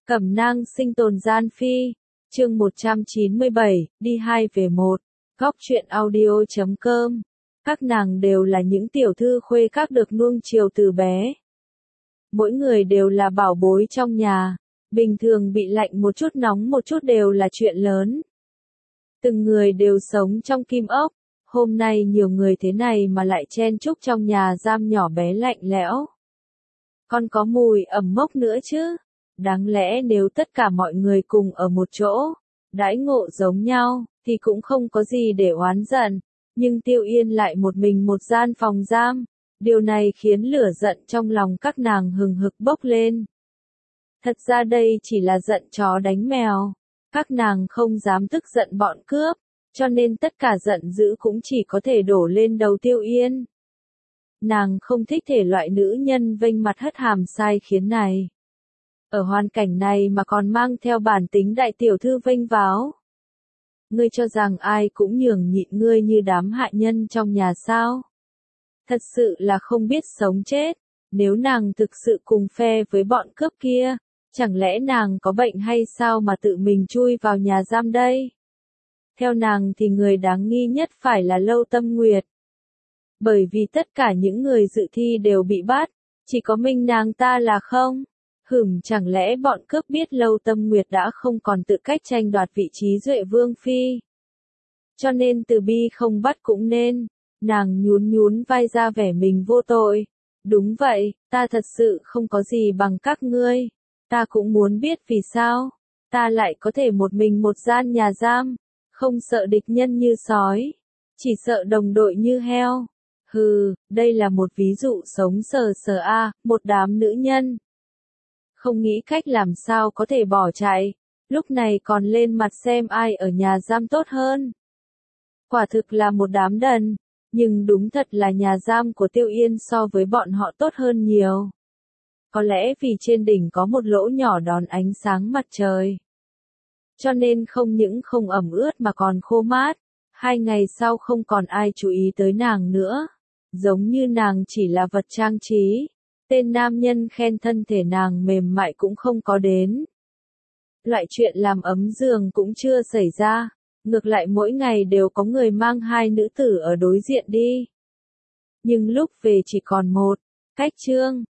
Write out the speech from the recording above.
Cẩm nang sinh tồn gian phi, chương 197, đi 2 về 1, góc truyện audio.com. Các nàng đều là những tiểu thư khuê các được nuông chiều từ bé. Mỗi người đều là bảo bối trong nhà, bình thường bị lạnh một chút nóng một chút đều là chuyện lớn. Từng người đều sống trong kim ốc, hôm nay nhiều người thế này mà lại chen chúc trong nhà giam nhỏ bé lạnh lẽo. Còn có mùi ẩm mốc nữa chứ. Đáng lẽ nếu tất cả mọi người cùng ở một chỗ, đãi ngộ giống nhau, thì cũng không có gì để oán giận. Nhưng Tiêu Yên lại một mình một gian phòng giam. Điều này khiến lửa giận trong lòng các nàng hừng hực bốc lên. Thật ra đây chỉ là giận chó đánh mèo. Các nàng không dám tức giận bọn cướp, cho nên tất cả giận dữ cũng chỉ có thể đổ lên đầu Tiêu Yên. Nàng không thích thể loại nữ nhân vênh mặt hất hàm sai khiến này. Ở hoàn cảnh này mà còn mang theo bản tính đại tiểu thư vênh váo. Ngươi cho rằng ai cũng nhường nhịn ngươi như đám hạ nhân trong nhà sao? Thật sự là không biết sống chết. Nếu nàng thực sự cùng phe với bọn cướp kia, chẳng lẽ nàng có bệnh hay sao mà tự mình chui vào nhà giam đây? Theo nàng thì người đáng nghi nhất phải là Lâu Tâm Nguyệt. Bởi vì tất cả những người dự thi đều bị bắt, chỉ có mình nàng ta là không. Chẳng lẽ bọn cướp biết Lâu Tâm Nguyệt đã không còn tự cách tranh đoạt vị trí Duệ Vương Phi. Cho nên từ bi không bắt cũng nên. Nàng nhún vai ra vẻ mình vô tội. Đúng vậy, ta thật sự không có gì bằng các ngươi. Ta cũng muốn biết vì sao. Ta lại có thể một mình một gian nhà giam. Không sợ địch nhân như sói. Chỉ sợ đồng đội như heo. Đây là một ví dụ sống sờ một đám nữ nhân. Không nghĩ cách làm sao có thể bỏ chạy, lúc này còn lên mặt xem ai ở nhà giam tốt hơn. Quả thực là một đám đần, nhưng đúng thật là nhà giam của Tiêu Yên so với bọn họ tốt hơn nhiều. Có lẽ vì trên đỉnh có một lỗ nhỏ đón ánh sáng mặt trời. Cho nên không những không ẩm ướt mà còn khô mát, 2 ngày sau không còn ai chú ý tới nàng nữa. Giống như nàng chỉ là vật trang trí. Tên nam nhân khen thân thể nàng mềm mại cũng không có đến. Loại chuyện làm ấm giường cũng chưa xảy ra. Ngược lại mỗi ngày đều có người mang 2 nữ tử ở đối diện đi. Nhưng lúc về chỉ còn 1. Cách chương.